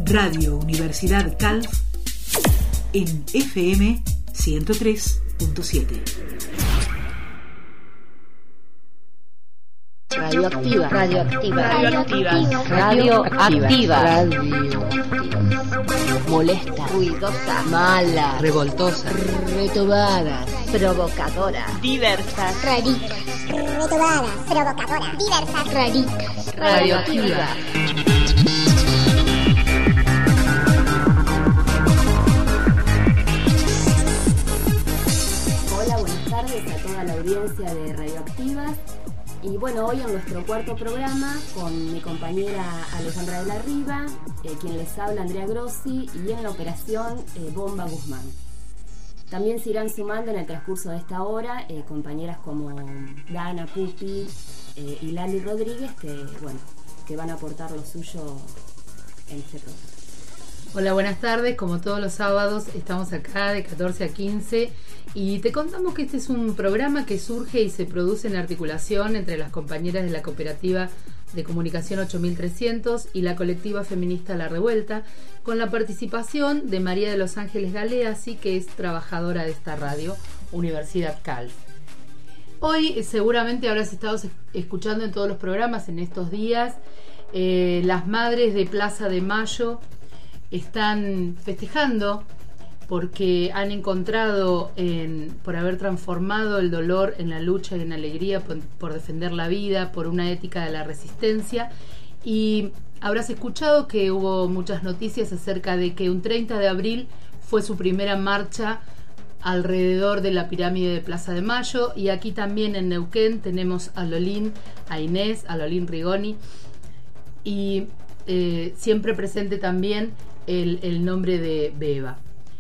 Radio Universidad Calf en FM 103.7. Radioactiva. Molesta, ruidosa, mala, revoltosa, retobada, provocadora, diversas, radicas, retobadas, provocadoras, diversas, radicas. Radioactiva. Hola, buenas tardes a toda la audiencia de Radioactivas. Y bueno, hoy en nuestro cuarto programa con mi compañera Alejandra de la Riva, quien les habla Andrea Grossi, y en la operación Bomba Guzmán. También se irán sumando en el transcurso de esta hora compañeras como Dana, Pupi y Lali Rodríguez, que van a aportar lo suyo en este programa. Hola, buenas tardes. Como todos los sábados estamos acá de 14 a 15 y te contamos que este es un programa que surge y se produce en articulación entre las compañeras de la Cooperativa de Comunicación 8300 y la colectiva feminista La Revuelta, con la participación de María de los Ángeles Galeazzi, que es trabajadora de esta radio, Universidad Calf. Hoy seguramente habrás estado escuchando en todos los programas en estos días, las madres de Plaza de Mayo están festejando porque han encontrado, por haber transformado el dolor en la lucha y en la alegría, por defender la vida, por una ética de la resistencia. Y habrás escuchado que hubo muchas noticias acerca de que un 30 de abril fue su primera marcha alrededor de la pirámide de Plaza de Mayo, y aquí también en Neuquén tenemos a Lolín, a Inés, a Lolín Rigoni, y siempre presente también el nombre de Beba.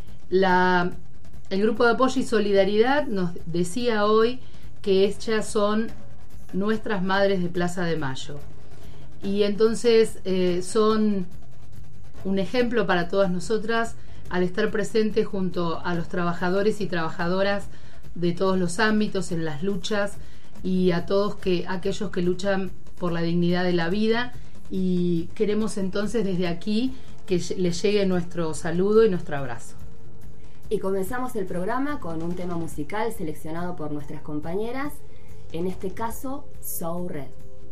El grupo de apoyo y solidaridad nos decía hoy que ellas son nuestras madres de Plaza de Mayo, y entonces son un ejemplo para todas nosotras al estar presentes junto a los trabajadores y trabajadoras de todos los ámbitos en las luchas, y a todos aquellos que luchan por la dignidad de la vida. Y queremos entonces desde aquí que les llegue nuestro saludo y nuestro abrazo. Y comenzamos el programa con un tema musical seleccionado por nuestras compañeras, en este caso So Red.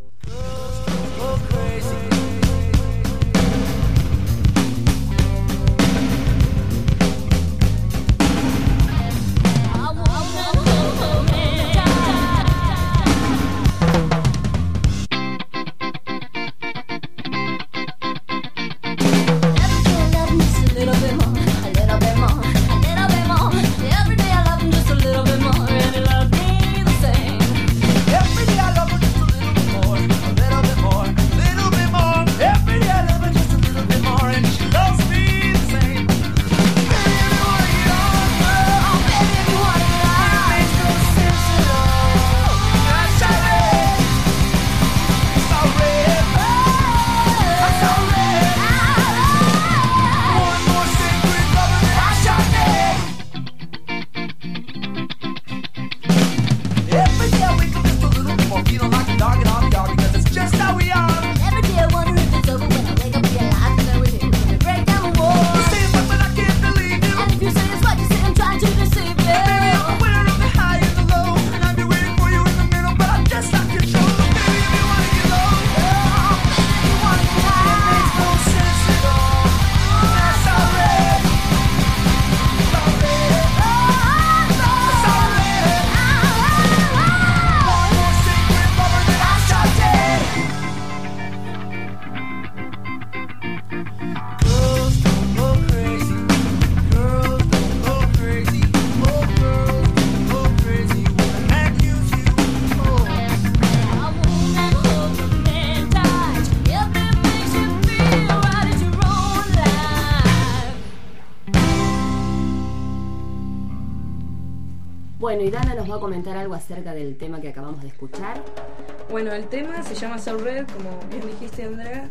Bueno, y Dana nos va a comentar algo acerca del tema que acabamos de escuchar. Bueno, el tema se llama So Red, como bien dijiste, Andrea,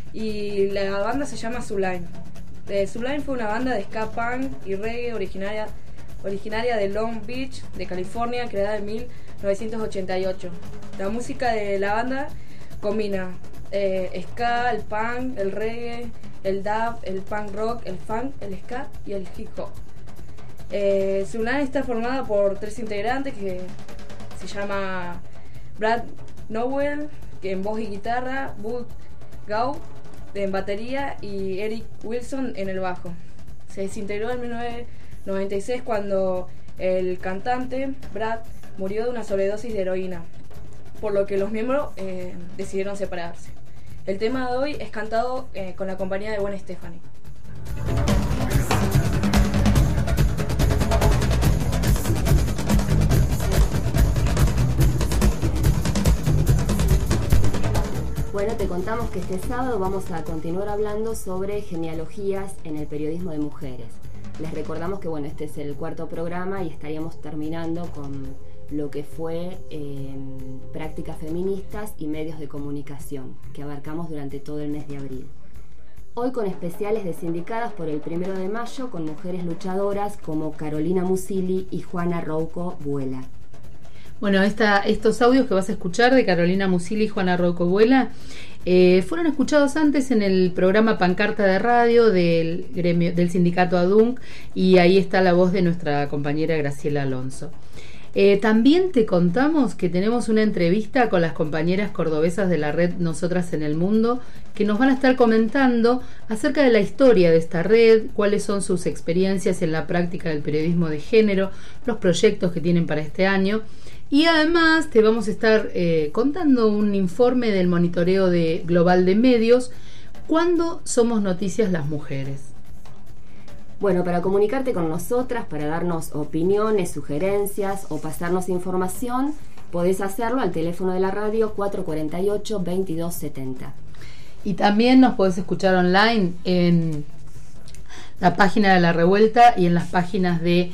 y la banda se llama Sublime. Sublime fue una banda de ska punk y reggae originaria de Long Beach, de California, creada en 1988. La música de la banda combina ska, el punk, el reggae el dub, el punk rock, el funk, el ska y el hip hop. Sulan está formada por 3 integrantes que se llama Brad Nowell, que en voz y guitarra, Bud Gau en batería y Eric Wilson en el bajo. Se desintegró en 1996 cuando el cantante Brad murió de una sobredosis de heroína, por lo que los miembros decidieron separarse. El tema de hoy es cantado con la compañía de Gwen Stefani. Bueno, te contamos que este sábado vamos a continuar hablando sobre genealogías en el periodismo de mujeres. Les recordamos que bueno, este es el 4º programa y estaríamos terminando con lo que fue prácticas feministas y medios de comunicación, que abarcamos durante todo el mes de abril. Hoy con especiales de Sindicadas por el 1 de mayo con mujeres luchadoras como Carolina Musili y Juana Rouco Buela. Bueno, estos audios que vas a escuchar de Carolina Musili y Juana Rouco Buela fueron escuchados antes en el programa Pancarta de Radio del sindicato ADUNC, y ahí está la voz de nuestra compañera Graciela Alonso. También te contamos que tenemos una entrevista con las compañeras cordobesas de la red Nosotras en el Mundo, que nos van a estar comentando acerca de la historia de esta red, cuáles son sus experiencias en la práctica del periodismo de género, los proyectos que tienen para este año. Y además te vamos a estar contando un informe del monitoreo global de medios, ¿cuándo somos noticias las mujeres? Bueno, para comunicarte con nosotras, para darnos opiniones, sugerencias o pasarnos información, podés hacerlo al teléfono de la radio 448-2270. Y también nos podés escuchar online en la página de La Revuelta y en las páginas de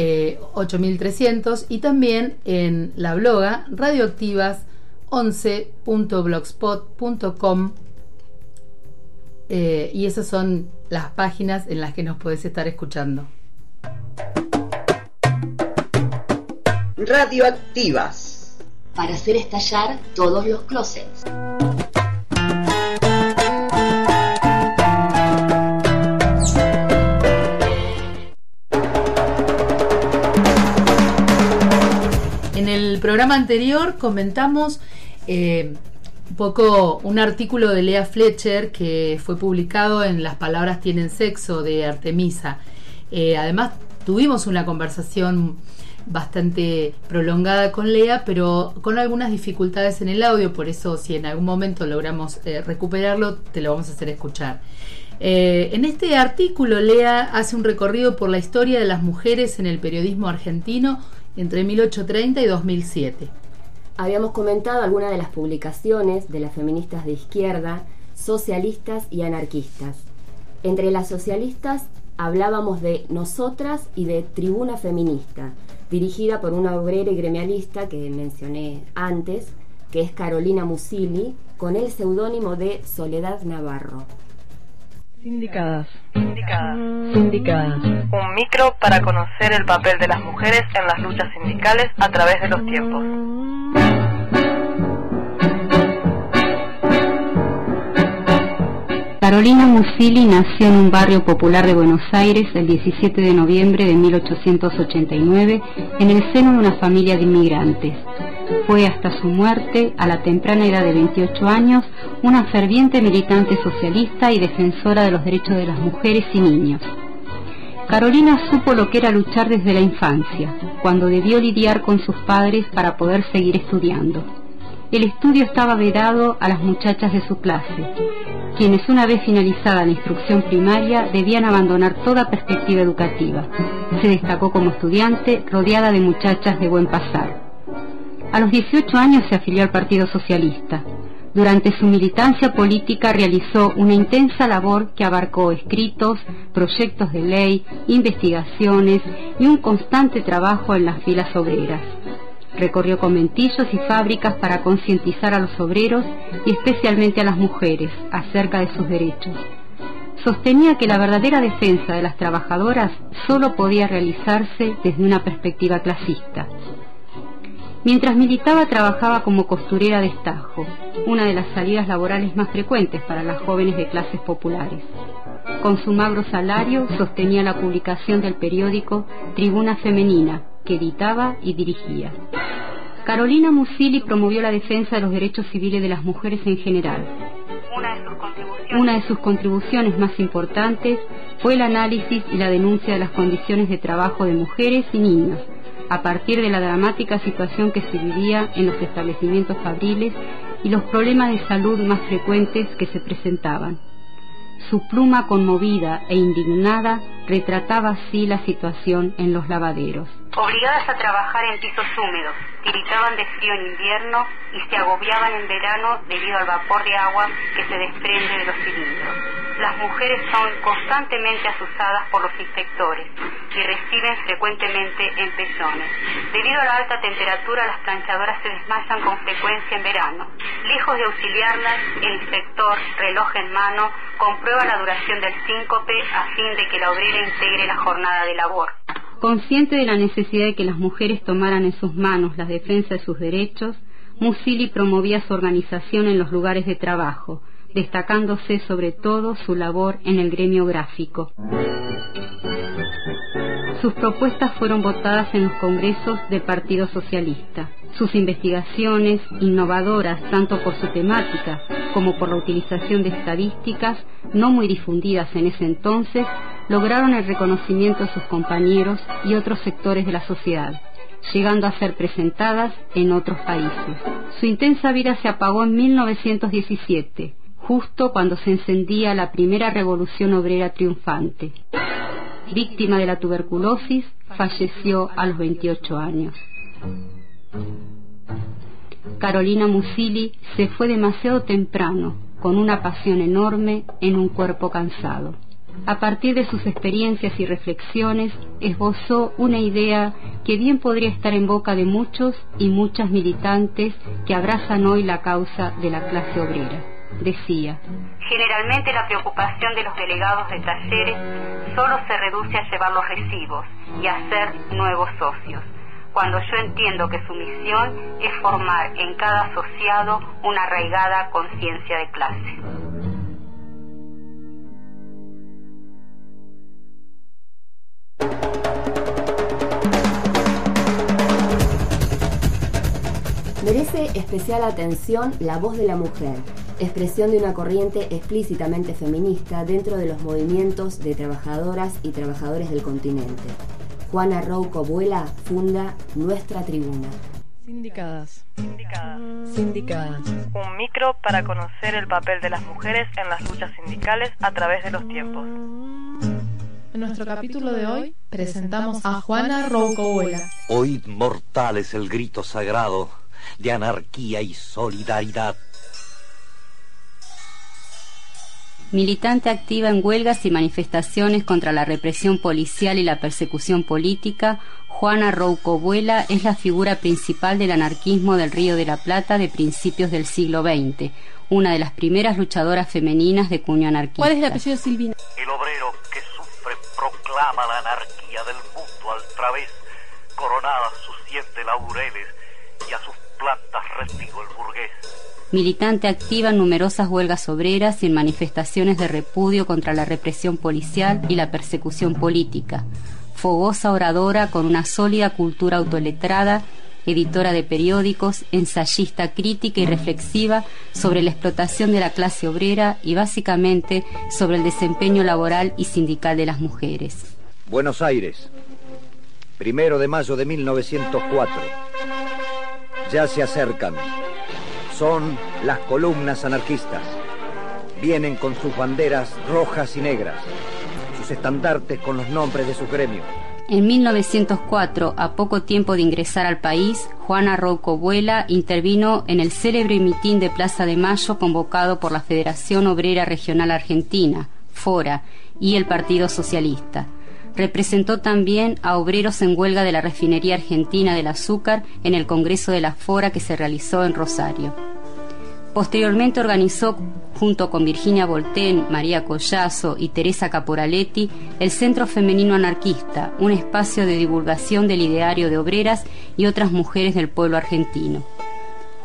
8300 y también en la bloga radioactivas11.blogspot.com, y esas son las páginas en las que nos podés estar escuchando. Radioactivas, para hacer estallar todos los closets. En el programa anterior comentamos un poco un artículo de Lea Fletcher que fue publicado en Las Palabras Tienen Sexo de Artemisa. Además tuvimos una conversación bastante prolongada con Lea, pero con algunas dificultades en el audio, por eso si en algún momento logramos recuperarlo, te lo vamos a hacer escuchar. En este artículo Lea hace un recorrido por la historia de las mujeres en el periodismo argentino entre 1830 y 2007. Habíamos comentado algunas de las publicaciones de las feministas de izquierda, socialistas y anarquistas. Entre las socialistas hablábamos de Nosotras y de Tribuna Feminista, dirigida por una obrera y gremialista que mencioné antes, que es Carolina Musili, con el seudónimo de Soledad Navarro. Sindicadas. Un micro para conocer el papel de las mujeres en las luchas sindicales a través de los tiempos. Carolina Musili nació en un barrio popular de Buenos Aires el 17 de noviembre de 1889 en el seno de una familia de inmigrantes. Fue hasta su muerte, a la temprana edad de 28 años, una ferviente militante socialista y defensora de los derechos de las mujeres y niños. Carolina supo lo que era luchar desde la infancia, cuando debió lidiar con sus padres para poder seguir estudiando. El estudio estaba vedado a las muchachas de su clase, quienes una vez finalizada la instrucción primaria debían abandonar toda perspectiva educativa. Se destacó como estudiante, rodeada de muchachas de buen pasar. A los 18 años se afilió al Partido Socialista. Durante su militancia política realizó una intensa labor que abarcó escritos, proyectos de ley, investigaciones y un constante trabajo en las filas obreras. Recorrió conventillos y fábricas para concientizar a los obreros y especialmente a las mujeres acerca de sus derechos. Sostenía que la verdadera defensa de las trabajadoras solo podía realizarse desde una perspectiva clasista. Mientras militaba, trabajaba como costurera de estajo, una de las salidas laborales más frecuentes para las jóvenes de clases populares. Con su magro salario sostenía la publicación del periódico Tribuna Femenina, que editaba y dirigía. Carolina Musili promovió la defensa de los derechos civiles de las mujeres en general. Una de sus contribuciones más importantes fue el análisis y la denuncia de las condiciones de trabajo de mujeres y niños, a partir de la dramática situación que se vivía en los establecimientos fabriles y los problemas de salud más frecuentes que se presentaban. Su pluma conmovida e indignada retrataba así la situación en los lavaderos. Obligadas a trabajar en pisos húmedos, tiritaban de frío en invierno y se agobiaban en verano debido al vapor de agua que se desprende de los cilindros. Las mujeres son constantemente asusadas por los inspectores y reciben frecuentemente empellones. Debido a la alta temperatura, las planchadoras se desmayan con frecuencia en verano. Lejos de auxiliarlas, el inspector, reloj en mano, comprueba la duración del síncope a fin de que la obrera integre la jornada de labor. Consciente de la necesidad de que las mujeres tomaran en sus manos la defensa de sus derechos, Musili promovía su organización en los lugares de trabajo, destacándose sobre todo su labor en el gremio gráfico. Sus propuestas fueron votadas en los congresos del Partido Socialista. Sus investigaciones, innovadoras tanto por su temática como por la utilización de estadísticas no muy difundidas en ese entonces, lograron el reconocimiento de sus compañeros y otros sectores de la sociedad, llegando a ser presentadas en otros países. Su intensa vida se apagó en 1917, justo cuando se encendía la primera revolución obrera triunfante. Víctima de la tuberculosis, falleció a los 28 años. Carolina Musili se fue demasiado temprano, con una pasión enorme en un cuerpo cansado. A partir de sus experiencias y reflexiones, esbozó una idea que bien podría estar en boca de muchos y muchas militantes que abrazan hoy la causa de la clase obrera. Decía: generalmente la preocupación de los delegados de talleres solo se reduce a llevar los recibos y a hacer nuevos socios, cuando yo entiendo que su misión es formar en cada asociado una arraigada conciencia de clase. Merece especial atención la voz de la mujer, expresión de una corriente explícitamente feminista dentro de los movimientos de trabajadoras y trabajadores del continente. Juana Rouco Buela funda Nuestra Tribuna. Sindicadas. Un micro para conocer el papel de las mujeres en las luchas sindicales a través de los tiempos. En nuestro capítulo de hoy presentamos a Juana Rouco Buela. Oíd, mortales, el grito sagrado de anarquía y solidaridad. Militante activa en huelgas y manifestaciones contra la represión policial y la persecución política, Juana Rouco Buela es la figura principal del anarquismo del Río de la Plata de principios del siglo XX, una de las primeras luchadoras femeninas de cuño anarquista. ¿Cuál es el apellido de Silvina? El obrero que sufre proclama la anarquía del mundo al través, coronadas sus 7 laureles y a sus plantas recibo el burgués. Militante activa en numerosas huelgas obreras y en manifestaciones de repudio contra la represión policial y la persecución política. Fogosa oradora con una sólida cultura autoletrada, editora de periódicos, ensayista crítica y reflexiva sobre la explotación de la clase obrera y básicamente sobre el desempeño laboral y sindical de las mujeres. Buenos Aires, 1 de mayo de 1904. Ya se acercan. Son las columnas anarquistas. Vienen con sus banderas rojas y negras, sus estandartes con los nombres de sus gremios. En 1904, a poco tiempo de ingresar al país, Juana Rouco Buela intervino en el célebre mitin de Plaza de Mayo convocado por la Federación Obrera Regional Argentina, FORA, y el Partido Socialista. Representó también a obreros en huelga de la Refinería Argentina del Azúcar en el Congreso de la FORA que se realizó en Rosario. Posteriormente organizó, junto con Virginia Voltén, María Collazo y Teresa Caporaletti, el Centro Femenino Anarquista, un espacio de divulgación del ideario de obreras y otras mujeres del pueblo argentino.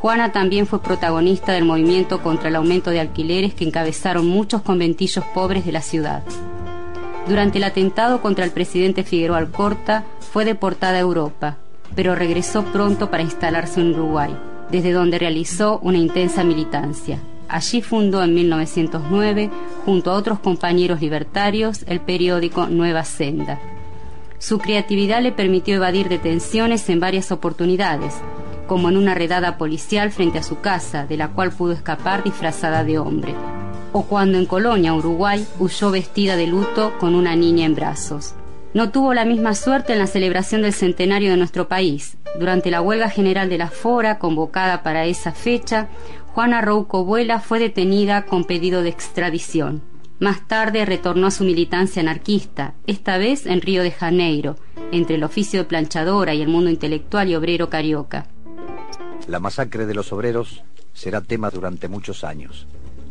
Juana también fue protagonista del movimiento contra el aumento de alquileres que encabezaron muchos conventillos pobres de la ciudad. Durante el atentado contra el presidente Figueroa Alcorta, fue deportada a Europa, pero regresó pronto para instalarse en Uruguay, desde donde realizó una intensa militancia. Allí fundó en 1909, junto a otros compañeros libertarios, el periódico Nueva Senda. Su creatividad le permitió evadir detenciones en varias oportunidades, como en una redada policial frente a su casa, de la cual pudo escapar disfrazada de hombre, o cuando en Colonia, Uruguay, huyó vestida de luto con una niña en brazos. No tuvo la misma suerte en la celebración del centenario de nuestro país. Durante la huelga general de la Fora, convocada para esa fecha, Juana Rouco Vuela fue detenida con pedido de extradición. Más tarde retornó a su militancia anarquista, esta vez en Río de Janeiro, entre el oficio de planchadora y el mundo intelectual y obrero carioca. La masacre de los obreros será tema durante muchos años.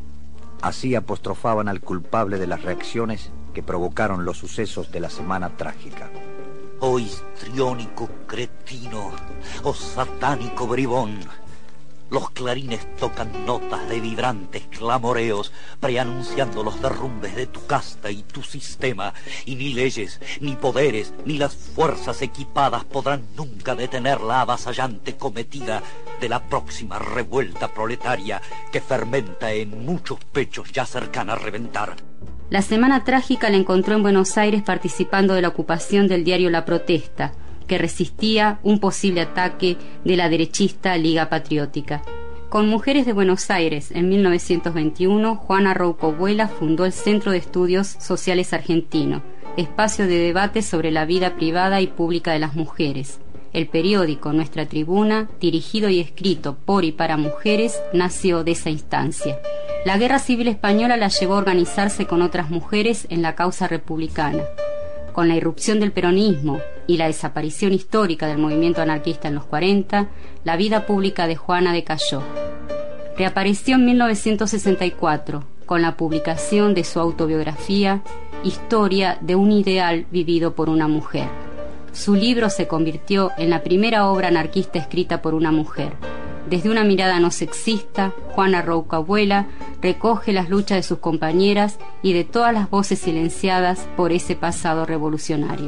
Así apostrofaban al culpable de las reacciones que provocaron los sucesos de la Semana Trágica. Oh histriónico cretino, oh satánico bribón. Los clarines tocan notas de vibrantes clamoreos, preanunciando los derrumbes de tu casta y tu sistema, y ni leyes, ni poderes, ni las fuerzas equipadas podrán nunca detener la avasallante cometida de la próxima revuelta proletaria que fermenta en muchos pechos ya cercana a reventar. La Semana Trágica la encontró en Buenos Aires participando de la ocupación del diario La Protesta, que resistía un posible ataque de la derechista Liga Patriótica. Con Mujeres de Buenos Aires, en 1921, Juana Rouco Vuela fundó el Centro de Estudios Sociales Argentino, espacio de debate sobre la vida privada y pública de las mujeres. El periódico Nuestra Tribuna, dirigido y escrito por y para mujeres, nació de esa instancia. La Guerra Civil Española la llevó a organizarse con otras mujeres en la causa republicana. Con la irrupción del peronismo y la desaparición histórica del movimiento anarquista en los 40, la vida pública de Juana decayó. Reapareció en 1964 con la publicación de su autobiografía Historia de un ideal vivido por una mujer. Su libro se convirtió en la primera obra anarquista escrita por una mujer. Desde una mirada no sexista, Juana Rouco Vuela recoge las luchas de sus compañeras y de todas las voces silenciadas por ese pasado revolucionario.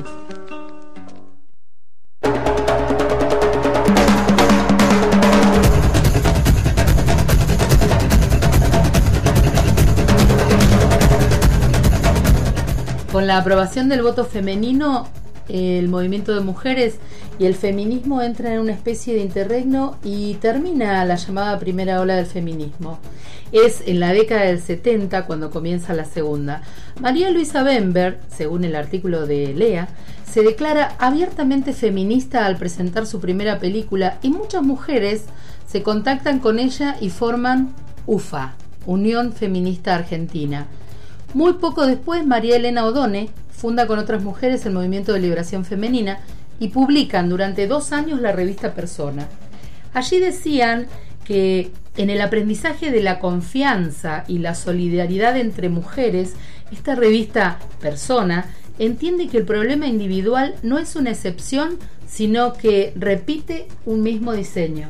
Con la aprobación del voto femenino, el movimiento de mujeres y el feminismo entran en una especie de interregno y termina la llamada primera ola del feminismo. Es en la década del 70 cuando comienza la segunda. María Luisa Bember, según el artículo de Lea, se declara abiertamente feminista al presentar su primera película y muchas mujeres se contactan con ella y forman UFA, Unión Feminista Argentina. Muy poco después, María Elena Odone funda con otras mujeres el Movimiento de Liberación Femenina y publican durante 2 años la revista Persona. Allí decían que en el aprendizaje de la confianza y la solidaridad entre mujeres, esta revista Persona entiende que el problema individual no es una excepción, sino que repite un mismo diseño.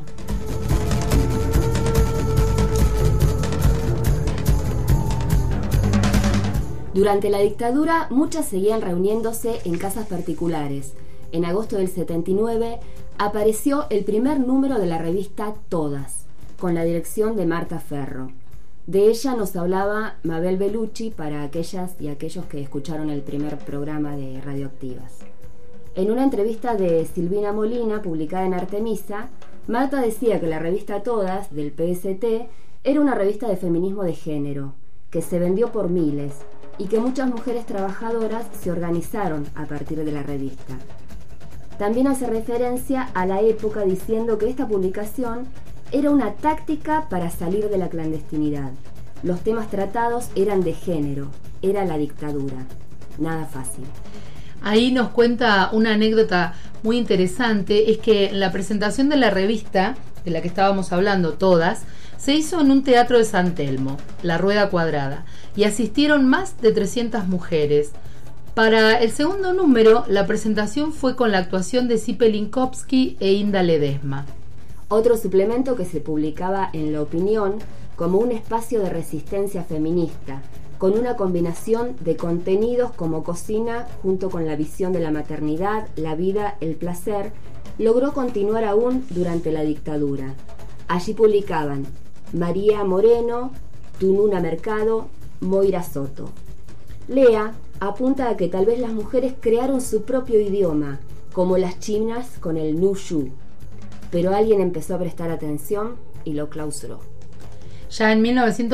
Durante la dictadura, muchas seguían reuniéndose en casas particulares. En agosto del 79 apareció el primer número de la revista Todas, con la dirección de Marta Ferro. De ella nos hablaba Mabel Bellucci para aquellas y aquellos que escucharon el primer programa de Radioactivas. En una entrevista de Silvina Molina, publicada en Artemisa, Marta decía que la revista Todas, del PST, era una revista de feminismo de género, que se vendió por miles, y que muchas mujeres trabajadoras se organizaron a partir de la revista. También hace referencia a la época diciendo que esta publicación era una táctica para salir de la clandestinidad. Los temas tratados eran de género, era la dictadura. Nada fácil. Ahí nos cuenta una anécdota muy interesante, es que la presentación de la revista, de la que estábamos hablando Todas, se hizo en un teatro de San Telmo, La Rueda Cuadrada, y asistieron más de 300 mujeres. Para el segundo número, la presentación fue con la actuación de Zipe Linkowski e Inda Ledesma. otro suplemento que se publicaba en La Opinión como un espacio de resistencia feminista, con una combinación de contenidos como cocina junto con la visión de la maternidad, la vida, el placer, logró continuar aún durante la dictadura. Allí publicaban María Moreno, Tununa Mercado, Moira Soto. Lea apunta a que tal vez las mujeres crearon su propio idioma, como las chinas con el Nushu, pero alguien empezó a prestar atención y lo clausuró. Ya en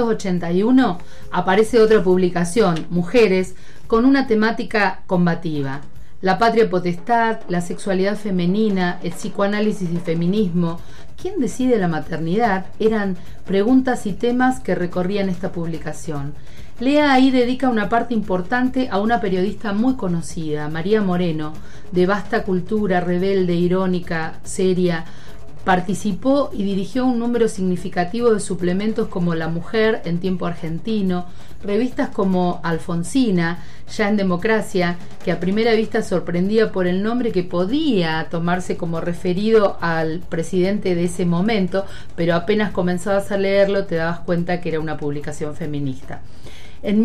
1981 aparece otra publicación, Mujeres, con una temática combativa. La patria potestad, la sexualidad femenina, el psicoanálisis y feminismo, ¿quién decide la maternidad? Eran preguntas y temas que recorrían esta publicación. Lea ahí dedica una parte importante a una periodista muy conocida, María Moreno, de vasta cultura, rebelde, irónica, seria. Participó y dirigió un número significativo de suplementos como La Mujer en tiempo argentino, revistas como Alfonsina, ya en democracia, que a primera vista sorprendía por el nombre que podía tomarse como referido al presidente de ese momento, pero apenas comenzabas a leerlo te dabas cuenta que era una publicación feminista. En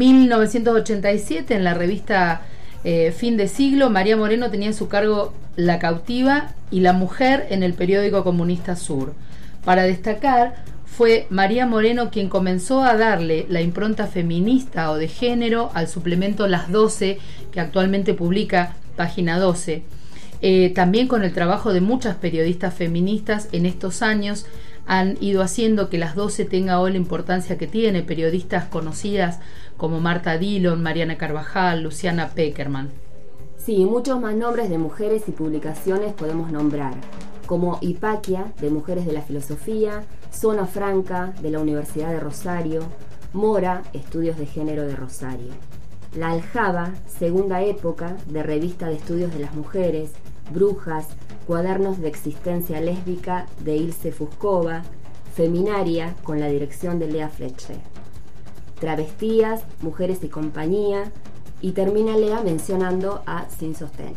1987, en la revista Fin de Siglo, María Moreno tenía en su cargo La Cautiva y La Mujer en el periódico comunista Sur. Para destacar, fue María Moreno quien comenzó a darle la impronta feminista o de género al suplemento Las 12, que actualmente publica Página 12. También con el trabajo de muchas periodistas feministas en estos años han ido haciendo que Las 12 tenga hoy la importancia que tiene, periodistas conocidas como Marta Dillon, Mariana Carvajal, Luciana Peckerman. Sí, muchos más nombres de mujeres y publicaciones podemos nombrar, como Hipaquia, de Mujeres de la Filosofía, Zona Franca, de la Universidad de Rosario, Mora, Estudios de Género de Rosario, La Aljaba, Segunda Época, de Revista de Estudios de las Mujeres, Brujas, Cuadernos de Existencia Lésbica, de Ilse Fuscova, Feminaria, con la dirección de Lea Fletcher, Travestías, Mujeres y Compañía, y termina Lea mencionando a Sin Sostén.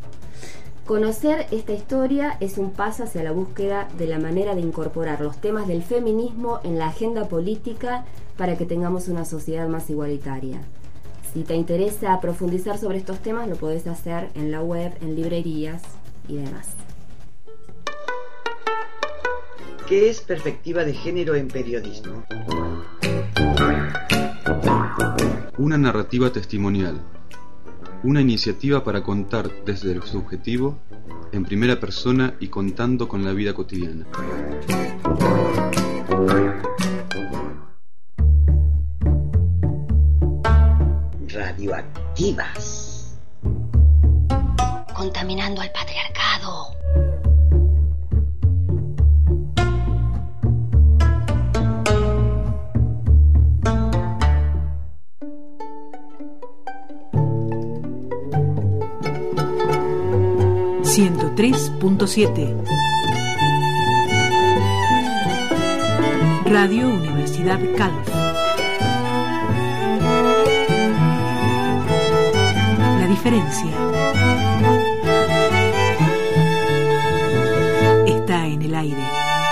Conocer esta historia es un paso hacia la búsqueda de la manera de incorporar los temas del feminismo en la agenda política para que tengamos una sociedad más igualitaria. Si te interesa profundizar sobre estos temas, lo podés hacer en la web, en librerías y demás. ¿Qué es perspectiva de género en periodismo? Una narrativa testimonial. Una iniciativa para contar desde lo subjetivo, en primera persona y contando con la vida cotidiana. Radioactivas. Contaminando al patriarcado. .7 Radio Universidad Calf. La diferencia está en el aire.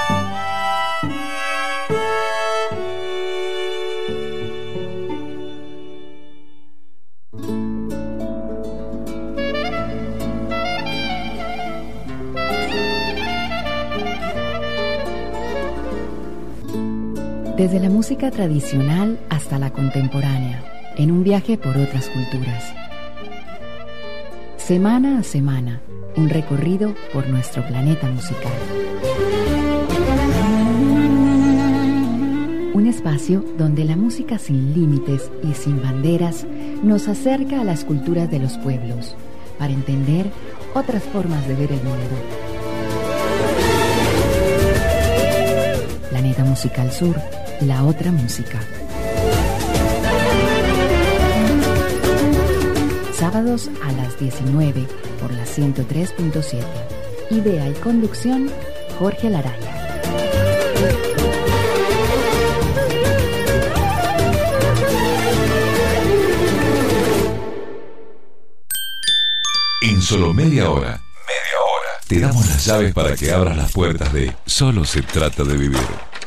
Desde la música tradicional hasta la contemporánea, en un viaje por otras culturas. Semana a semana, un recorrido por nuestro planeta musical. Un espacio donde la música sin límites y sin banderas nos acerca a las culturas de los pueblos, para entender otras formas de ver el mundo. Planeta Musical Sur, la otra música. Sábados a las 19 por la 103.7. Idea y conducción, Jorge Laraya. En solo media hora, Te damos las llaves para que abras las puertas de Solo se trata de vivir.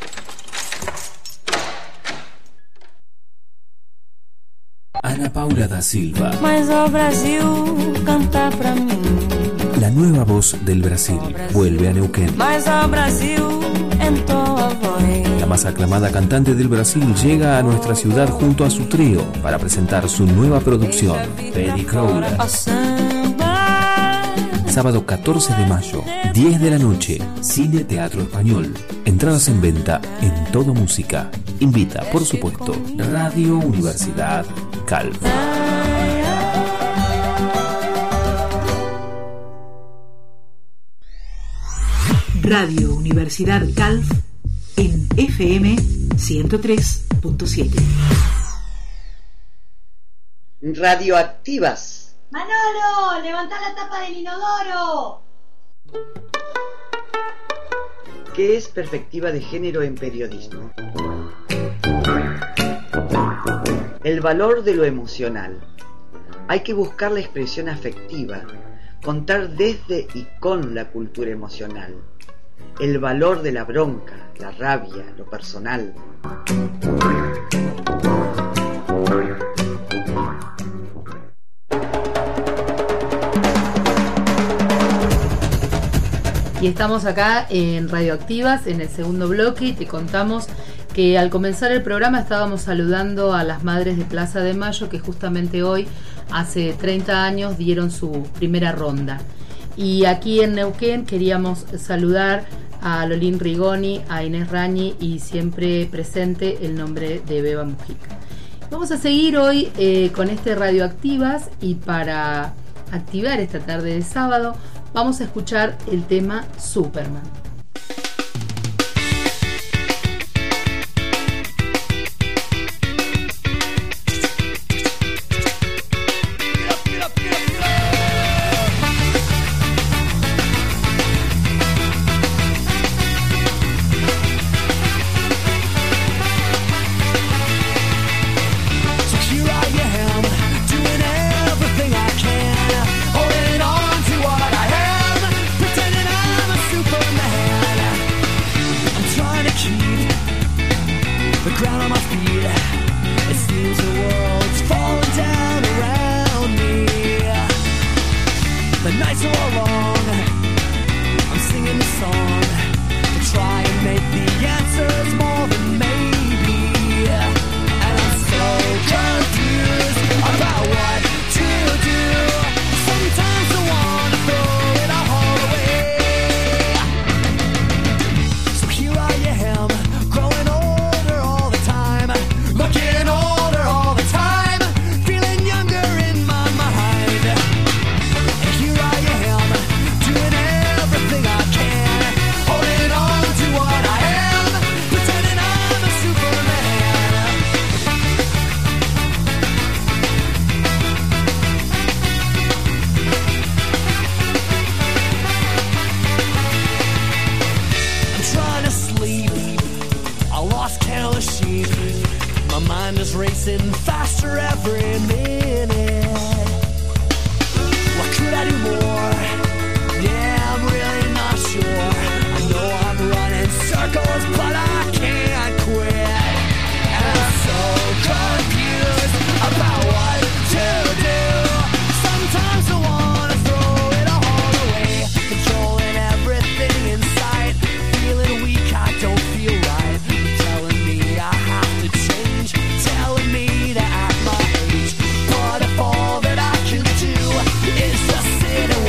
Ana Paula da Silva. Mas o Brasil canta pra mim. La nueva voz del Brasil vuelve a Neuquén. Mas o Brasil entoa a voz. La más aclamada cantante del Brasil llega a nuestra ciudad junto a su trío para presentar su nueva producción, Betty Crowder. Sábado 14 de mayo, 10 de la noche, Cine Teatro Español. Entradas en venta en Todo Música. Invita, por supuesto, Radio Universidad Calv. Radio Universidad Calv en FM 103.7. Radioactivas. Manolo, levantá la tapa del inodoro. ¿Qué es perspectiva de género en periodismo? El valor de lo emocional. Hay que buscar la expresión afectiva, contar desde y con la cultura emocional. El valor de la bronca, la rabia, lo personal. Y estamos acá en Radioactivas, en el segundo bloque, y te contamos que al comenzar el programa estábamos saludando a las madres de Plaza de Mayo, que justamente hoy, hace 30 años, dieron su primera ronda. Y aquí en Neuquén queríamos saludar a Lolín Rigoni, a Inés Rañi y siempre presente el nombre de Beba Mujica. Vamos a seguir hoy con este Radioactivas, y para activar esta tarde de sábado vamos a escuchar el tema Superman. Sit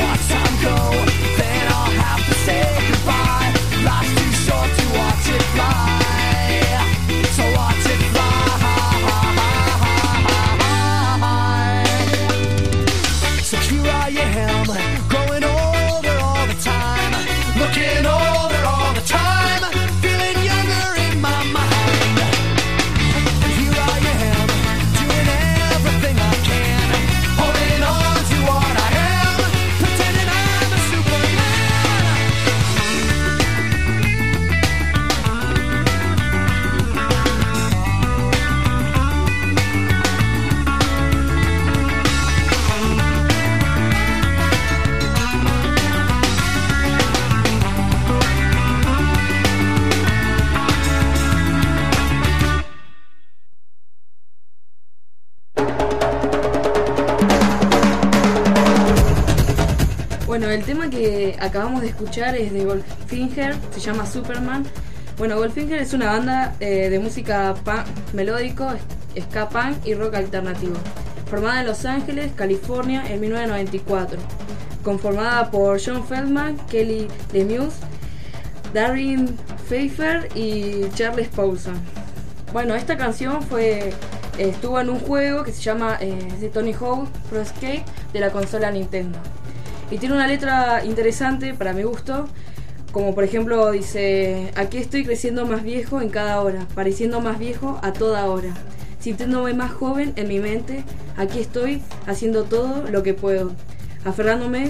Bueno, el tema que acabamos de escuchar es de Goldfinger, se llama Superman. Bueno, Goldfinger es una banda de música punk melódico, ska punk y rock alternativo, formada en Los Ángeles, California, en 1994, conformada por John Feldman, Kelly LeMuse, Darren Pfeiffer y Charles Paulson. Bueno, esta canción estuvo en un juego que se llama The Tony Hawk Pro Skate de la consola Nintendo. Y tiene una letra interesante para mi gusto, como por ejemplo dice: aquí estoy creciendo más viejo en cada hora, pareciendo más viejo a toda hora, sintiéndome más joven en mi mente, aquí estoy haciendo todo lo que puedo, aferrándome,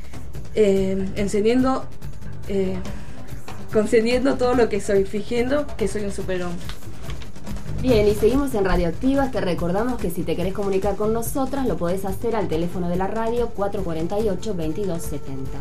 concediendo todo lo que soy, fingiendo que soy un superhombre. Bien, y seguimos en Radioactivas. Te recordamos que si te querés comunicar con nosotras lo podés hacer al teléfono de la radio 448-2270.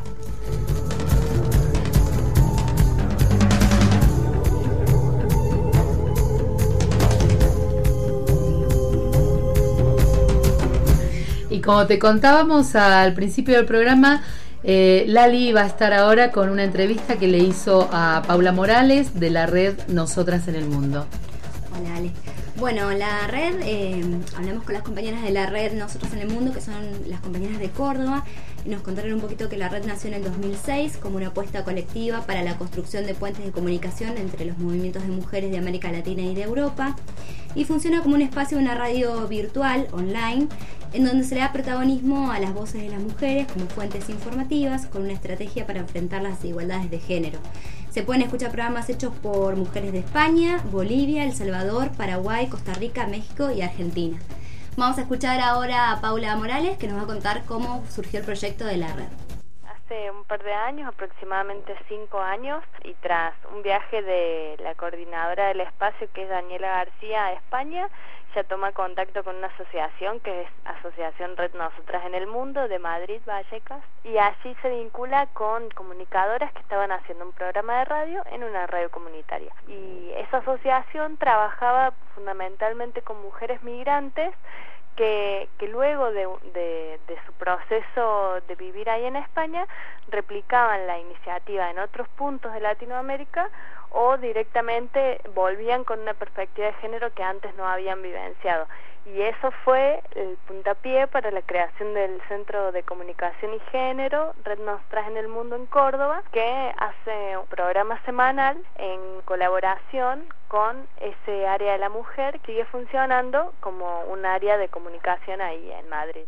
Y como te contábamos al principio del programa, Lali va a estar ahora con una entrevista que le hizo a Paula Morales de la red Nosotras en el Mundo. Hola, Ale. Bueno, la red, hablamos con las compañeras de la red Nosotros en el Mundo, que son las compañeras de Córdoba, y nos contaron un poquito que la red nació en el 2006 como una apuesta colectiva para la construcción de puentes de comunicación entre los movimientos de mujeres de América Latina y de Europa, y funciona como un espacio de una radio virtual, online, en donde se le da protagonismo a las voces de las mujeres como fuentes informativas, con una estrategia para enfrentar las desigualdades de género. Se pueden escuchar programas hechos por mujeres de España, Bolivia, El Salvador, Paraguay, Costa Rica, México y Argentina. Vamos a escuchar ahora a Paula Morales, que nos va a contar cómo surgió el proyecto de la red. Hace un par de años, aproximadamente 5 años, y tras un viaje de la coordinadora del espacio, que es Daniela García, a España, ya toma contacto con una asociación que es Asociación Red Nosotras en el Mundo de Madrid, Vallecas, y allí se vincula con comunicadoras que estaban haciendo un programa de radio en una radio comunitaria. Y esa asociación trabajaba fundamentalmente con mujeres migrantes que luego de su proceso de vivir ahí en España replicaban la iniciativa en otros puntos de Latinoamérica o directamente volvían con una perspectiva de género que antes no habían vivenciado. Y eso fue el puntapié para la creación del Centro de Comunicación y Género, Red Nosotras en el Mundo en Córdoba, que hace un programa semanal en colaboración con ese área de la mujer, que sigue funcionando como un área de comunicación ahí en Madrid.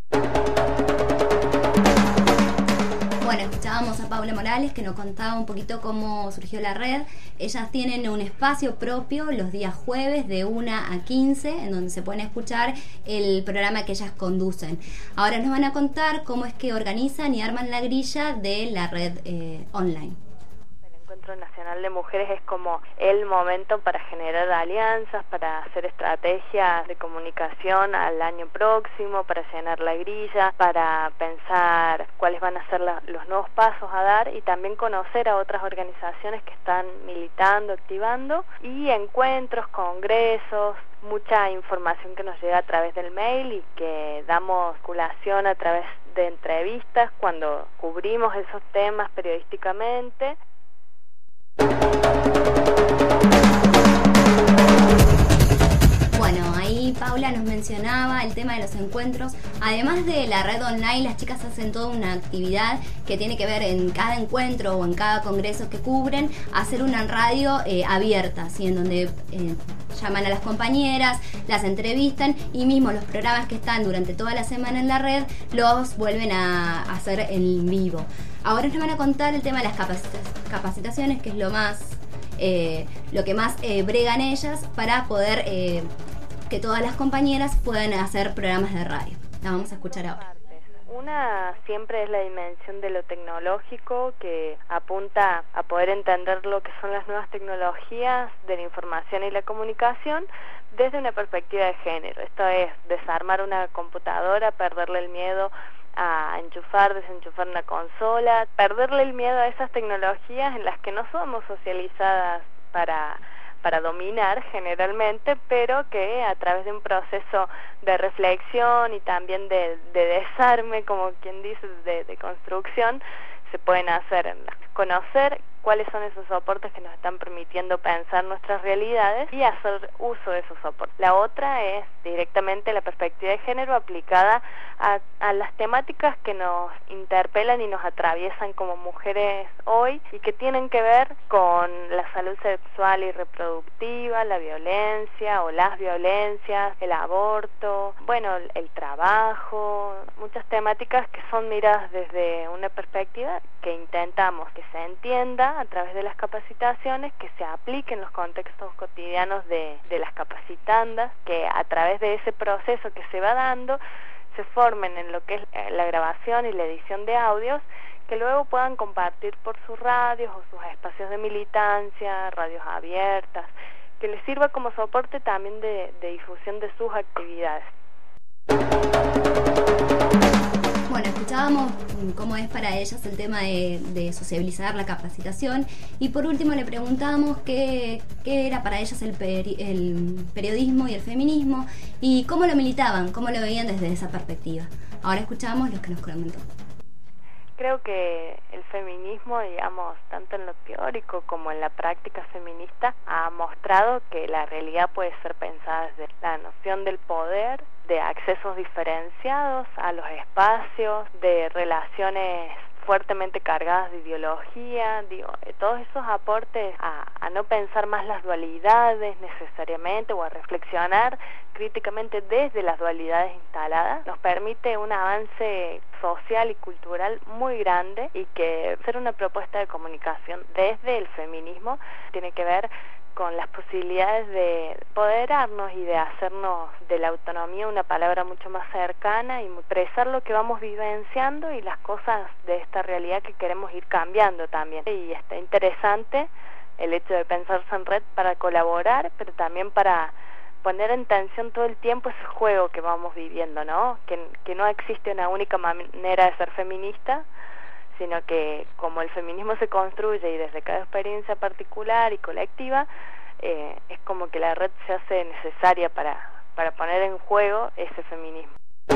Bueno, escuchábamos a Paula Morales, que nos contaba un poquito cómo surgió la red. Ellas tienen un espacio propio los días jueves de 1 a 15, en donde se pueden escuchar el programa que ellas conducen. Ahora nos van a contar cómo es que organizan y arman la grilla de la red online. Encuentro Nacional de Mujeres es como el momento para generar alianzas, para hacer estrategias de comunicación al año próximo, para llenar la grilla, para pensar cuáles van a ser los nuevos pasos a dar y también conocer a otras organizaciones que están militando, activando, y encuentros, congresos, mucha información que nos llega a través del mail y que damos circulación a través de entrevistas cuando cubrimos esos temas periodísticamente. Bueno, ahí Paula nos mencionaba el tema de los encuentros. Además de la red online, las chicas hacen toda una actividad que tiene que ver en cada encuentro o en cada congreso que cubren, hacer una radio abierta, ¿sí? En donde llaman a las compañeras, las entrevistan y mismo los programas que están durante toda la semana en la red los vuelven a hacer en vivo. Ahora nos van a contar el tema de las capacitaciones, que es lo que más bregan ellas para poder que todas las compañeras puedan hacer programas de radio. La vamos a escuchar ahora. Una siempre es la dimensión de lo tecnológico, que apunta a poder entender lo que son las nuevas tecnologías de la información y la comunicación desde una perspectiva de género. Esto es desarmar una computadora, perderle el miedo a enchufar, desenchufar una consola, perderle el miedo a esas tecnologías en las que no somos socializadas para para dominar generalmente, pero que a través de un proceso de reflexión y también de desarme, como quien dice, de construcción, se pueden hacer, conocer cuáles son esos soportes que nos están permitiendo pensar nuestras realidades y hacer uso de esos soportes. La otra es directamente la perspectiva de género aplicada a las temáticas que nos interpelan y nos atraviesan como mujeres hoy y que tienen que ver con la salud sexual y reproductiva, la violencia o las violencias, el aborto, bueno, el trabajo, muchas temáticas que son miradas desde una perspectiva que intentamos que se entienda a través de las capacitaciones, que se apliquen los contextos cotidianos de las capacitandas, que a través de ese proceso que se va dando se formen en lo que es la grabación y la edición de audios, que luego puedan compartir por sus radios o sus espacios de militancia, radios abiertas, que les sirva como soporte también de difusión de sus actividades. Bueno, escuchábamos cómo es para ellas el tema de sociabilizar la capacitación, y por último le preguntábamos qué era para ellas el periodismo y el feminismo y cómo lo militaban, cómo lo veían desde esa perspectiva. Ahora escuchamos lo que nos comentó. Creo que el feminismo, digamos, tanto en lo teórico como en la práctica feminista, ha mostrado que la realidad puede ser pensada desde la noción del poder, de accesos diferenciados a los espacios, de relaciones fuertemente cargadas de ideología, todos esos aportes a no pensar más las dualidades necesariamente o a reflexionar críticamente desde las dualidades instaladas, nos permite un avance social y cultural muy grande, y que ser una propuesta de comunicación desde el feminismo tiene que ver con las posibilidades de empoderarnos y de hacernos de la autonomía una palabra mucho más cercana y expresar lo que vamos vivenciando y las cosas de esta realidad que queremos ir cambiando también. Y está interesante el hecho de pensarse en red para colaborar, pero también para poner en tensión todo el tiempo ese juego que vamos viviendo, ¿no? Que no existe una única manera de ser feminista, sino que como el feminismo se construye y desde cada experiencia particular y colectiva, es como que la red se hace necesaria para poner en juego ese feminismo.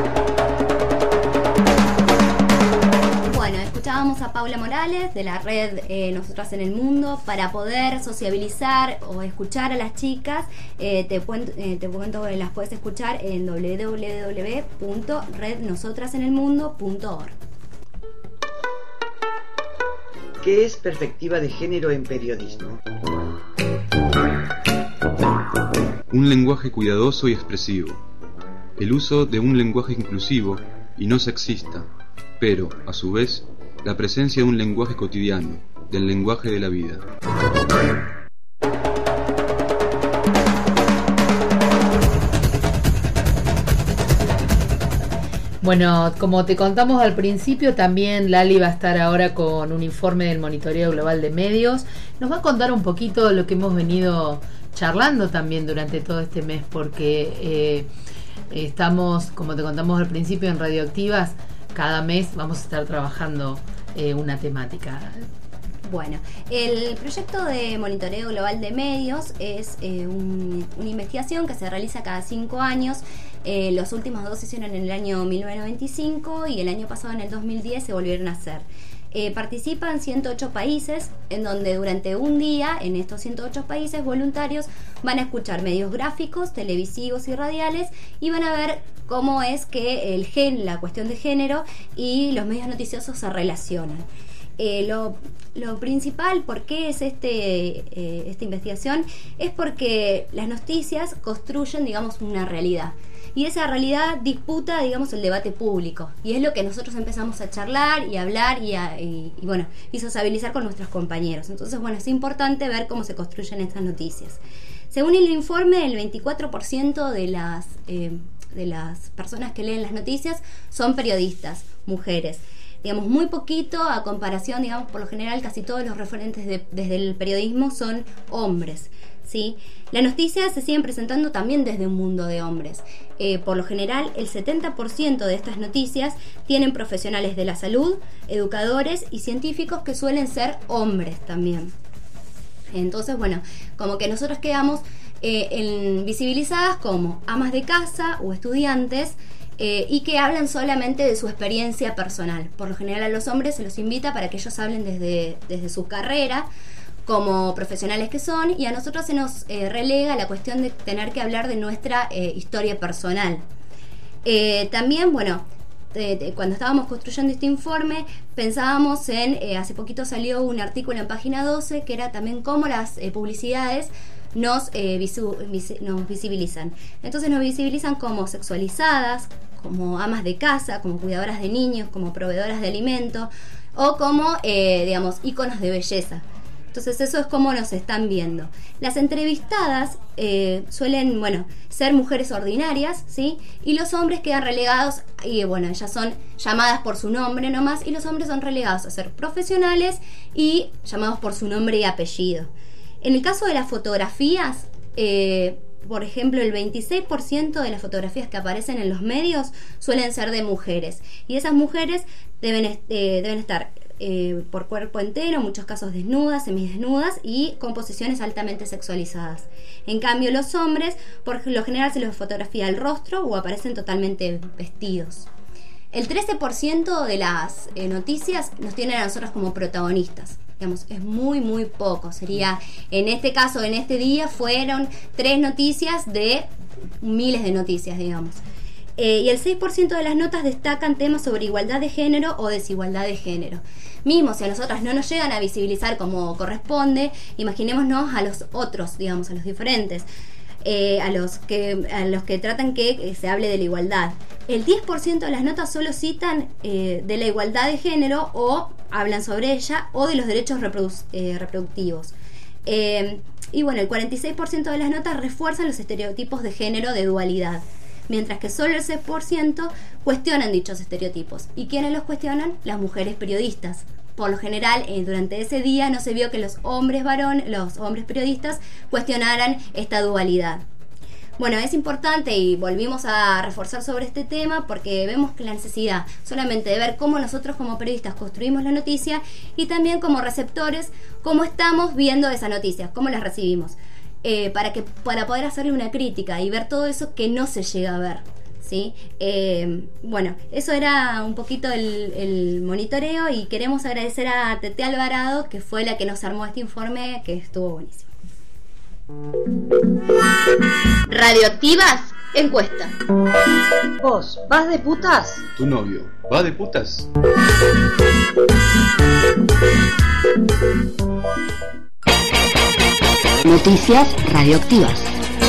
Bueno, escuchábamos a Paula Morales de la red Nosotras en el Mundo. Para poder sociabilizar o escuchar a las chicas, te cuento que las puedes escuchar en www.rednosotrasenelmundo.org. ¿Qué es perspectiva de género en periodismo? Un lenguaje cuidadoso y expresivo. El uso de un lenguaje inclusivo y no sexista, pero, a su vez, la presencia de un lenguaje cotidiano, del lenguaje de la vida. Bueno, como te contamos al principio, también Lali va a estar ahora con un informe del Monitoreo Global de Medios. Nos va a contar un poquito lo que hemos venido charlando también durante todo este mes, porque estamos, como te contamos al principio, en Radioactivas. Cada mes vamos a estar trabajando una temática. Bueno, el proyecto de Monitoreo Global de Medios es una investigación que se realiza cada 5 años. Los últimos 2 se hicieron en el año 1995 y el año pasado, en el 2010, se volvieron a hacer. Participan 108 países, en donde durante un día, en estos 108 países, voluntarios van a escuchar medios gráficos, televisivos y radiales, y van a ver cómo es que la cuestión de género y los medios noticiosos se relacionan. Lo principal, ¿por qué es esta investigación? Es porque las noticias construyen, digamos, una realidad. Y esa realidad disputa, digamos, el debate público. Y es lo que nosotros empezamos a charlar y a hablar y sociabilizar con nuestros compañeros. Entonces, bueno, es importante ver cómo se construyen estas noticias. Según el informe, el 24% de las personas que leen las noticias son periodistas, mujeres. Digamos, muy poquito a comparación, digamos, por lo general casi todos los referentes desde el periodismo son hombres, ¿sí? Las noticias se siguen presentando también desde un mundo de hombres. Por lo general, el 70% de estas noticias tienen profesionales de la salud, educadores y científicos que suelen ser hombres también. Entonces, bueno, como que nosotros quedamos visibilizadas como amas de casa o estudiantes, y que hablan solamente de su experiencia personal. Por lo general a los hombres se los invita para que ellos hablen desde su carrera, como profesionales que son, y a nosotros se nos relega la cuestión de tener que hablar de nuestra historia personal. También, bueno, cuando estábamos construyendo este informe, pensábamos en, hace poquito salió un artículo en Página 12, que era también cómo las publicidades nos visibilizan. Entonces nos visibilizan como sexualizadas, como amas de casa, como cuidadoras de niños, como proveedoras de alimento, o como, digamos, íconos de belleza. Entonces eso es como nos están viendo. Las entrevistadas suelen, bueno, ser mujeres ordinarias, ¿sí? Y los hombres quedan relegados, y bueno, ellas son llamadas por su nombre nomás, y los hombres son relegados a ser profesionales y llamados por su nombre y apellido. En el caso de las fotografías, por ejemplo, el 26% de las fotografías que aparecen en los medios suelen ser de mujeres, y esas mujeres deben estar por cuerpo entero, en muchos casos desnudas, semidesnudas y con posiciones altamente sexualizadas. En cambio, los hombres, por lo general, se les fotografía el rostro o aparecen totalmente vestidos. El 13% de las noticias nos tienen a nosotros como protagonistas. Digamos, es muy, muy poco. Sería, en este caso, en este día, fueron 3 noticias de miles de noticias, digamos. Y el 6% de las notas destacan temas sobre igualdad de género o desigualdad de género. Mismo si a nosotras no nos llegan a visibilizar como corresponde, imaginémonos a los otros, digamos, a los diferentes, a los que tratan que se hable de la igualdad. El 10% de las notas solo citan de la igualdad de género o hablan sobre ella, o de los derechos reproductivos. Y bueno, el 46% de las notas refuerzan los estereotipos de género de dualidad, mientras que solo el 6% cuestionan dichos estereotipos. ¿Y quiénes los cuestionan? Las mujeres periodistas. Por lo general, durante ese día no se vio que los hombres periodistas cuestionaran esta dualidad. Bueno, es importante, y volvimos a reforzar sobre este tema, porque vemos que la necesidad solamente de ver cómo nosotros como periodistas construimos la noticia, y también como receptores, cómo estamos viendo esa noticia, cómo las recibimos. Para poder hacerle una crítica y ver todo eso que no se llega a ver, ¿sí? Bueno, eso era un poquito el monitoreo, y queremos agradecer a Tete Alvarado, que fue la que nos armó este informe, que estuvo buenísimo. Radioactivas, encuesta. ¿Vos vas de putas? ¿Tu novio va de putas? Noticias radioactivas.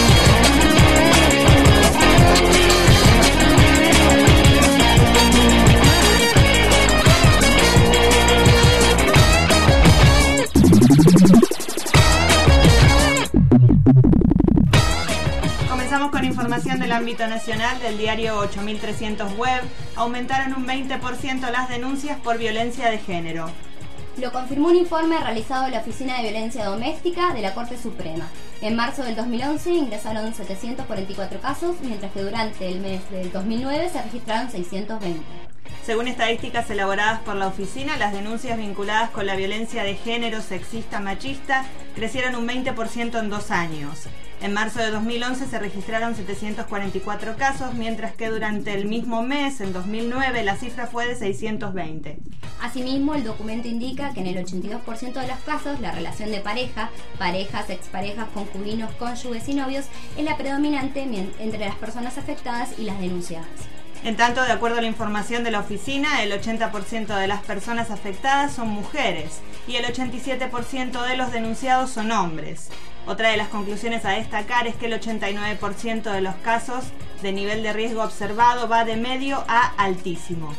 Comenzamos con información del ámbito nacional del diario 8300 Web. Aumentaron un 20% las denuncias por violencia de género. Lo confirmó un informe realizado en la Oficina de Violencia Doméstica de la Corte Suprema. En marzo del 2011 ingresaron 744 casos, mientras que durante el mes del 2009 se registraron 620. Según estadísticas elaboradas por la oficina, las denuncias vinculadas con la violencia de género sexista machista crecieron un 20% en 2 años. En marzo de 2011 se registraron 744 casos, mientras que durante el mismo mes, en 2009, la cifra fue de 620. Asimismo, el documento indica que en el 82% de los casos la relación de pareja, parejas, exparejas, concubinos, cónyuges y novios es la predominante entre las personas afectadas y las denunciadas. En tanto, de acuerdo a la información de la oficina, el 80% de las personas afectadas son mujeres y el 87% de los denunciados son hombres. Otra de las conclusiones a destacar es que el 89% de los casos de nivel de riesgo observado va de medio a altísimo.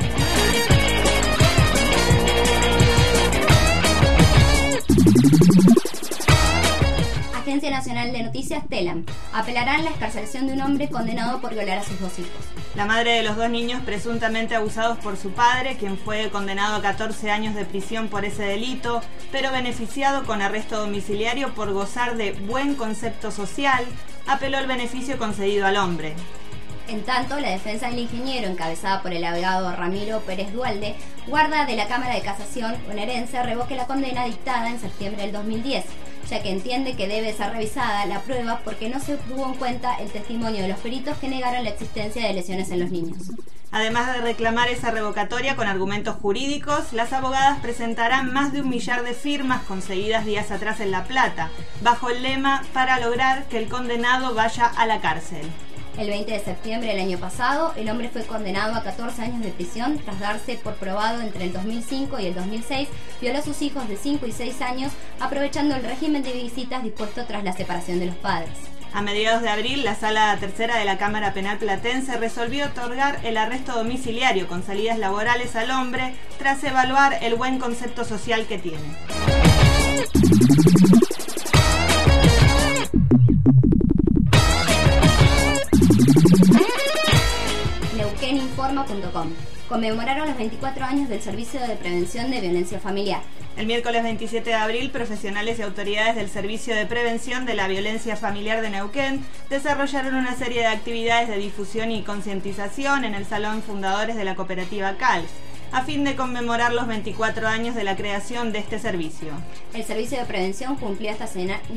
Agencia Nacional de Noticias, TELAM, apelarán la excarcelación de un hombre condenado por violar a sus 2 hijos. La madre de los 2 niños presuntamente abusados por su padre, quien fue condenado a 14 años de prisión por ese delito, pero beneficiado con arresto domiciliario por gozar de buen concepto social, apeló el beneficio concedido al hombre. En tanto, la defensa del ingeniero, encabezada por el abogado Ramiro Pérez Dualde, guarda de la Cámara de Casación bonaerense, revoque la condena dictada en septiembre del 2010. ya que entiende que debe ser revisada la prueba porque no se tuvo en cuenta el testimonio de los peritos que negaron la existencia de lesiones en los niños. Además de reclamar esa revocatoria con argumentos jurídicos, las abogadas presentarán más de 1 millar de firmas conseguidas días atrás en La Plata, bajo el lema "para lograr que el condenado vaya a la cárcel". El 20 de septiembre del año pasado, el hombre fue condenado a 14 años de prisión tras darse por probado entre el 2005 y el 2006 violó a sus hijos de 5 y 6 años, aprovechando el régimen de visitas dispuesto tras la separación de los padres. A mediados de abril, la Sala Tercera de la Cámara Penal Platense resolvió otorgar el arresto domiciliario con salidas laborales al hombre tras evaluar el buen concepto social que tiene. Neuqueninforma.com. Conmemoraron los 24 años del Servicio de Prevención de Violencia Familiar. El miércoles 27 de abril, profesionales y autoridades del Servicio de Prevención de la Violencia Familiar de Neuquén desarrollaron una serie de actividades de difusión y concientización en el Salón Fundadores de la Cooperativa CALF, a fin de conmemorar los 24 años de la creación de este servicio. El Servicio de Prevención cumplió esta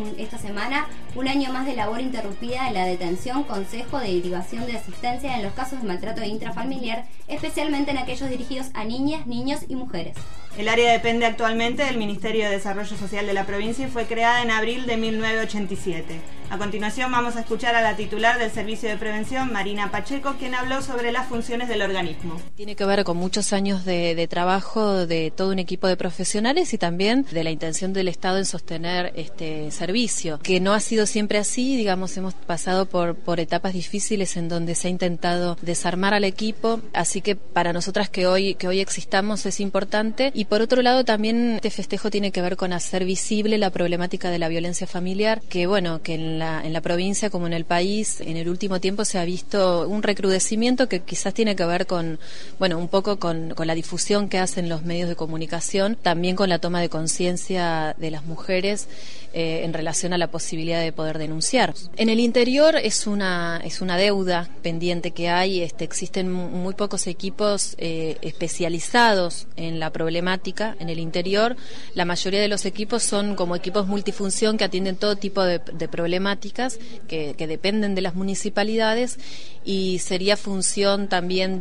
semana un año más de labor interrumpida en la detención, consejo, derivación de asistencia en los casos de maltrato intrafamiliar, especialmente en aquellos dirigidos a niñas, niños y mujeres. El área depende actualmente del Ministerio de Desarrollo Social de la provincia y fue creada en abril de 1987. A continuación vamos a escuchar a la titular del Servicio de Prevención, Marina Pacheco, quien habló sobre las funciones del organismo. Tiene que ver con muchos años de trabajo de todo un equipo de profesionales y también de la intención del Estado en sostener este servicio, que no ha sido siempre así. Digamos, hemos pasado por etapas difíciles en donde se ha intentado desarmar al equipo, así que para nosotras que hoy existamos es importante. Y por otro lado también este festejo tiene que ver con hacer visible la problemática de la violencia familiar, que bueno, que en la provincia como en el país en el último tiempo se ha visto un recrudecimiento que quizás tiene que ver con, bueno, un poco con la difusión que hacen los medios de comunicación, también con la toma de conciencia de las mujeres en relación a la posibilidad de poder denunciar. En el interior es una deuda pendiente que hay. Existen muy pocos equipos especializados en la problemática en el interior. La mayoría de los equipos son como equipos multifunción que atienden todo tipo de problemáticas que dependen de las municipalidades, y sería función también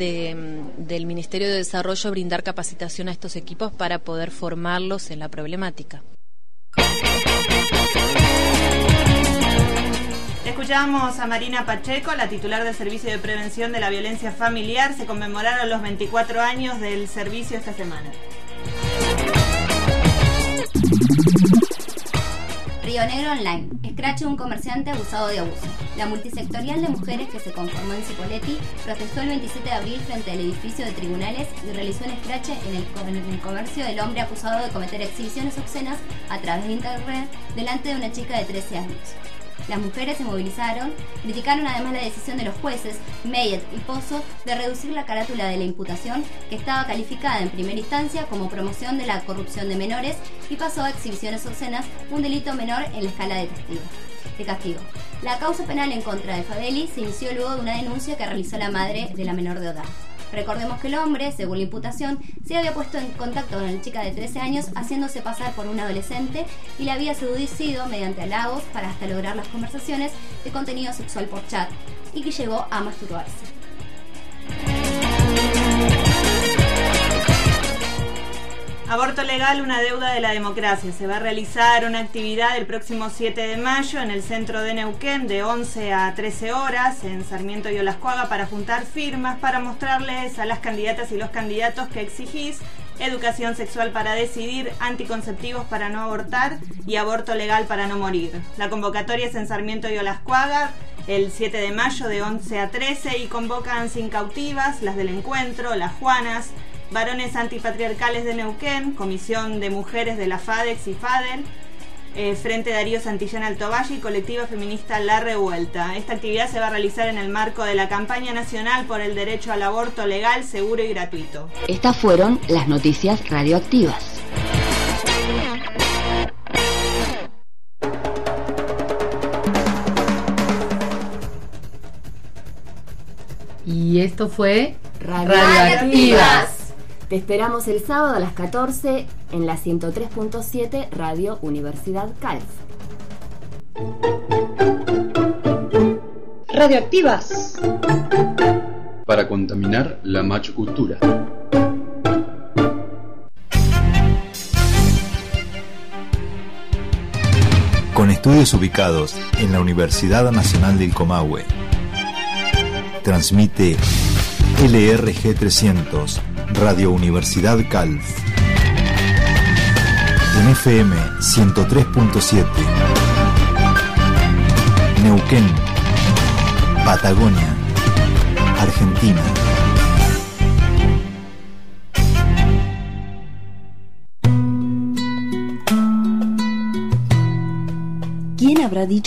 del Ministerio de Desarrollo brindar capacitación a estos equipos para poder formarlos en la problemática. Escuchamos a Marina Pacheco, la titular del Servicio de Prevención de la Violencia Familiar. Se conmemoraron los 24 años del servicio esta semana. Río Negro Online. Escrache un comerciante acusado de abuso. La multisectorial de mujeres que se conformó en Cipolletti protestó el 27 de abril frente al edificio de tribunales y realizó un escrache en el comercio del hombre acusado de cometer exhibiciones obscenas a través de internet delante de una chica de 13 años. Las mujeres se movilizaron, criticaron además la decisión de los jueces Meyet y Pozo de reducir la carátula de la imputación, que estaba calificada en primera instancia como promoción de la corrupción de menores, y pasó a exhibiciones obscenas, un delito menor en la escala de castigo. La causa penal en contra de Fabeli se inició luego de una denuncia que realizó la madre de la menor de edad. Recordemos que el hombre, según la imputación, se había puesto en contacto con la chica de 13 años haciéndose pasar por un adolescente y la había seducido mediante halagos para hasta lograr las conversaciones de contenido sexual por chat, y que llegó a masturbarse. Aborto legal, una deuda de la democracia. Se va a realizar una actividad el próximo 7 de mayo en el centro de Neuquén de 11 a 13 horas en Sarmiento y Olascuaga para juntar firmas para mostrarles a las candidatas y los candidatos que exigís educación sexual para decidir, anticonceptivos para no abortar y aborto legal para no morir. La convocatoria es en Sarmiento y Olascuaga el 7 de mayo de 11 a 13 y convocan Sin Cautivas, Las del Encuentro, Las Juanas, Varones Antipatriarcales de Neuquén, Comisión de Mujeres de la FADEX y FADEL, Frente Darío Santillán Alto Valle y Colectiva Feminista La Revuelta. Esta actividad se va a realizar en el marco de la campaña nacional por el derecho al aborto legal, seguro y gratuito. Estas fueron las noticias radioactivas. Y esto fue Radioactivas. Te esperamos el sábado a las 14 en la 103.7 Radio Universidad CALF. Radioactivas. Para contaminar la machocultura. Con estudios ubicados en la Universidad Nacional del Comahue. Transmite LRG 300, Radio Universidad Calf. En FM 103.7. Neuquén, Patagonia, Argentina. ¿Quién habrá dicho